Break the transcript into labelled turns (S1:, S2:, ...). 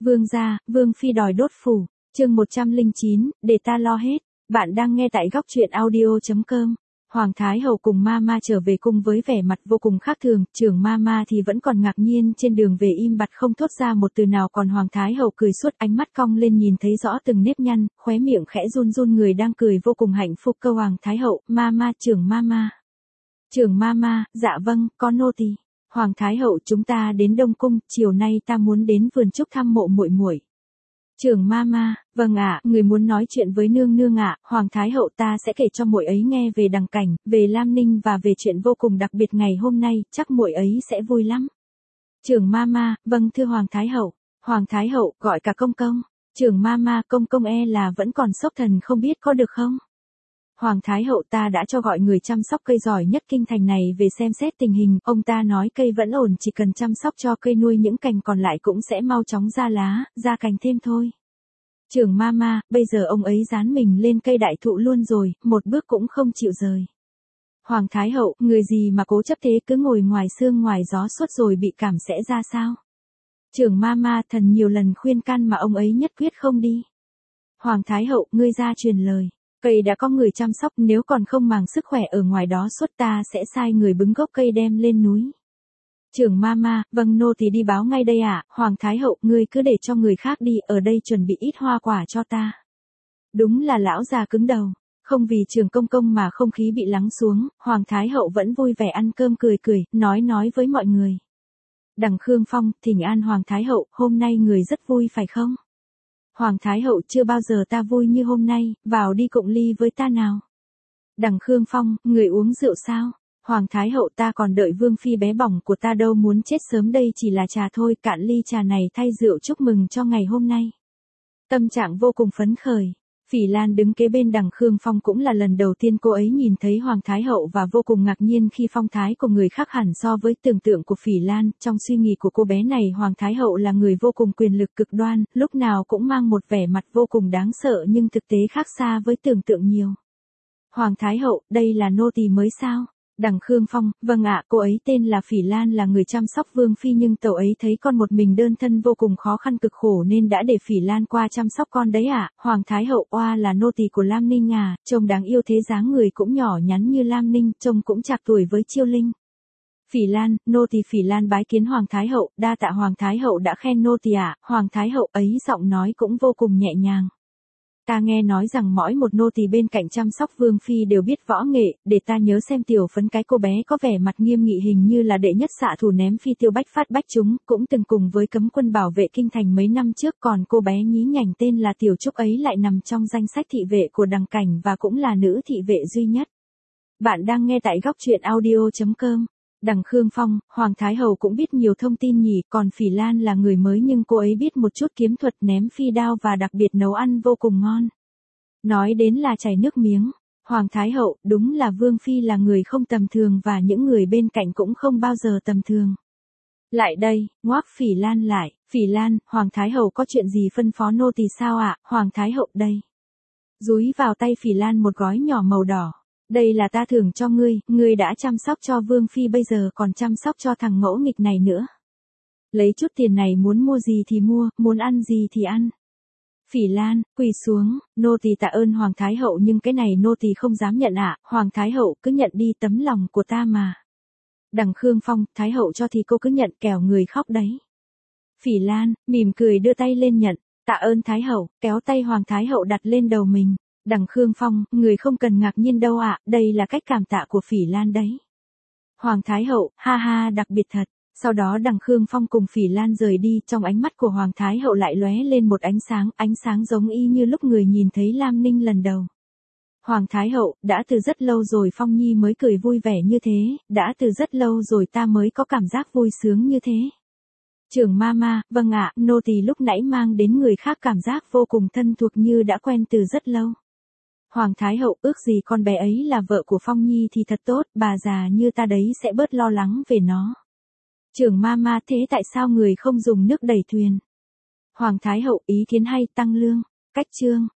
S1: Vương gia, Vương phi đòi đốt phủ, chương 109, để ta lo hết. Bạn đang nghe tại góc truyện audio.com. Hoàng Thái Hậu cùng Mama trở về cung với vẻ mặt vô cùng khác thường, trưởng Mama thì vẫn còn ngạc nhiên trên đường về im bặt không thốt ra một từ nào, còn Hoàng Thái Hậu cười suốt, ánh mắt cong lên nhìn thấy rõ từng nếp nhăn, khóe miệng khẽ run run, người đang cười vô cùng hạnh phúc. Câu Hoàng Thái Hậu, Mama, trưởng Mama. Trưởng Mama, dạ vâng, con nô tỳ. Hoàng Thái Hậu, chúng ta đến Đông Cung, chiều nay ta muốn đến vườn trúc thăm mộ muội muội. Trưởng Mama, vâng ạ, người muốn nói chuyện với nương nương ạ. Hoàng Thái Hậu, ta sẽ kể cho muội ấy nghe về Đằng Cảnh, về Lam Ninh và về chuyện vô cùng đặc biệt ngày hôm nay, chắc muội ấy sẽ vui lắm. Trưởng Mama, vâng thưa Hoàng Thái Hậu. Hoàng Thái Hậu, gọi cả công công. Trưởng Mama, công công là vẫn còn sốc thần, không biết có được không? Hoàng Thái Hậu, ta đã cho gọi người chăm sóc cây giỏi nhất kinh thành này về xem xét tình hình, ông ta nói cây vẫn ổn, chỉ cần chăm sóc cho cây, nuôi những cành còn lại cũng sẽ mau chóng ra lá, ra cành thêm thôi. Trưởng Mama, bây giờ ông ấy dán mình lên cây đại thụ luôn rồi, một bước cũng không chịu rời. Hoàng Thái Hậu, người gì mà cố chấp thế, cứ ngồi ngoài sương ngoài gió suốt rồi bị cảm sẽ ra sao? Trưởng Mama, thần nhiều lần khuyên can mà ông ấy nhất quyết không đi. Hoàng Thái Hậu, ngươi ra truyền lời. Cây đã có người chăm sóc, nếu còn không màng sức khỏe ở ngoài đó suốt, ta sẽ sai người bứng gốc cây đem lên núi. Trưởng Mama, vâng nô tỳ đi báo ngay đây ạ. Hoàng Thái Hậu, ngươi cứ để cho người khác đi, ở đây chuẩn bị ít hoa quả cho ta. Đúng là lão già cứng đầu, không vì trưởng công công mà không khí bị lắng xuống, Hoàng Thái Hậu vẫn vui vẻ ăn cơm cười cười, nói với mọi người. Đằng Khương Phong, thỉnh an Hoàng Thái Hậu, hôm nay người rất vui phải không? Hoàng Thái Hậu, chưa bao giờ ta vui như hôm nay, vào đi cụng ly với ta nào. Đằng Khương Phong, người uống rượu sao? Hoàng Thái Hậu, ta còn đợi Vương phi bé bỏng của ta đâu, muốn chết sớm, đây chỉ là trà thôi, cạn ly trà này thay rượu chúc mừng cho ngày hôm nay. Tâm trạng vô cùng phấn khởi. Phỉ Lan đứng kế bên Đằng Khương Phong, cũng là lần đầu tiên cô ấy nhìn thấy Hoàng Thái Hậu và vô cùng ngạc nhiên khi phong thái của người khác hẳn so với tưởng tượng của Phỉ Lan. Trong suy nghĩ của cô bé này, Hoàng Thái Hậu là người vô cùng quyền lực cực đoan, lúc nào cũng mang một vẻ mặt vô cùng đáng sợ, nhưng thực tế khác xa với tưởng tượng nhiều. Hoàng Thái Hậu, đây là nô tỳ mới sao? Đằng Khương Phong, vâng ạ, cô ấy tên là Phỉ Lan, là người chăm sóc Vương phi, nhưng tẩu ấy thấy con một mình đơn thân vô cùng khó khăn cực khổ nên đã để Phỉ Lan qua chăm sóc con đấy ạ. Hoàng Thái Hậu, oa là nô tỳ của Lam Ninh à, trông đáng yêu thế, dáng người cũng nhỏ nhắn như Lam Ninh, trông cũng chạc tuổi với Chiêu Linh. Phỉ Lan, nô tỳ Phỉ Lan bái kiến Hoàng Thái Hậu, đa tạ Hoàng Thái Hậu đã khen nô tỳ ạ. Hoàng Thái Hậu ấy giọng nói cũng vô cùng nhẹ nhàng. Ta nghe nói rằng mỗi một nô tỳ bên cạnh chăm sóc Vương phi đều biết võ nghệ, để ta nhớ xem. Tiểu Phấn, cái cô bé có vẻ mặt nghiêm nghị, hình như là đệ nhất xạ thủ ném phi tiêu bách phát bách trúng, cũng từng cùng với cấm quân bảo vệ kinh thành mấy năm trước, còn cô bé nhí nhảnh tên là Tiểu Trúc ấy lại nằm trong danh sách thị vệ của Đằng Cảnh và cũng là nữ thị vệ duy nhất. Bạn đang nghe tại góc truyện audio.com. Đằng Khương Phong, Hoàng Thái Hậu cũng biết nhiều thông tin nhỉ, còn Phỉ Lan là người mới nhưng cô ấy biết một chút kiếm thuật ném phi đao và đặc biệt nấu ăn vô cùng ngon. Nói đến là chảy nước miếng. Hoàng Thái Hậu, đúng là Vương phi là người không tầm thường và những người bên cạnh cũng không bao giờ tầm thường. Lại đây, ngoác Phỉ Lan lại. Phỉ Lan, Hoàng Thái Hậu có chuyện gì phân phó nô tỳ sao ạ? Hoàng Thái Hậu, đây. Dúi vào tay Phỉ Lan một gói nhỏ màu đỏ. Đây là ta thưởng cho ngươi đã chăm sóc cho Vương phi, bây giờ còn chăm sóc cho thằng ngỗ nghịch này nữa. Lấy chút tiền này muốn mua gì thì mua, muốn ăn gì thì ăn. Phỉ Lan, quỳ xuống, nô tỳ tạ ơn Hoàng Thái Hậu, nhưng cái này nô tỳ không dám nhận ạ. Hoàng Thái Hậu, cứ nhận đi, tấm lòng của ta mà. Đằng Khương Phong, Thái Hậu cho thì cô cứ nhận, kẻo người khóc đấy. Phỉ Lan, mỉm cười đưa tay lên nhận, tạ ơn Thái Hậu, kéo tay Hoàng Thái Hậu đặt lên đầu mình. Đằng Khương Phong, người không cần ngạc nhiên đâu ạ, đây là cách cảm tạ của Phỉ Lan đấy. Hoàng Thái Hậu, ha ha, đặc biệt thật. Sau đó Đằng Khương Phong cùng Phỉ Lan rời đi, trong ánh mắt của Hoàng Thái Hậu lại lóe lên một ánh sáng giống y như lúc người nhìn thấy Lam Ninh lần đầu. Hoàng Thái Hậu, đã từ rất lâu rồi Phong Nhi mới cười vui vẻ như thế, đã từ rất lâu rồi ta mới có cảm giác vui sướng như thế. Trưởng Mama, vâng ạ, nô tỳ lúc nãy mang đến người khác cảm giác vô cùng thân thuộc như đã quen từ rất lâu. Hoàng Thái Hậu, ước gì con bé ấy là vợ của Phong Nhi thì thật tốt, bà già như ta đấy sẽ bớt lo lắng về nó. Trưởng Mama, thế tại sao người không dùng nước đẩy thuyền? Hoàng Thái Hậu, ý kiến hay, tăng lương. Cách chương.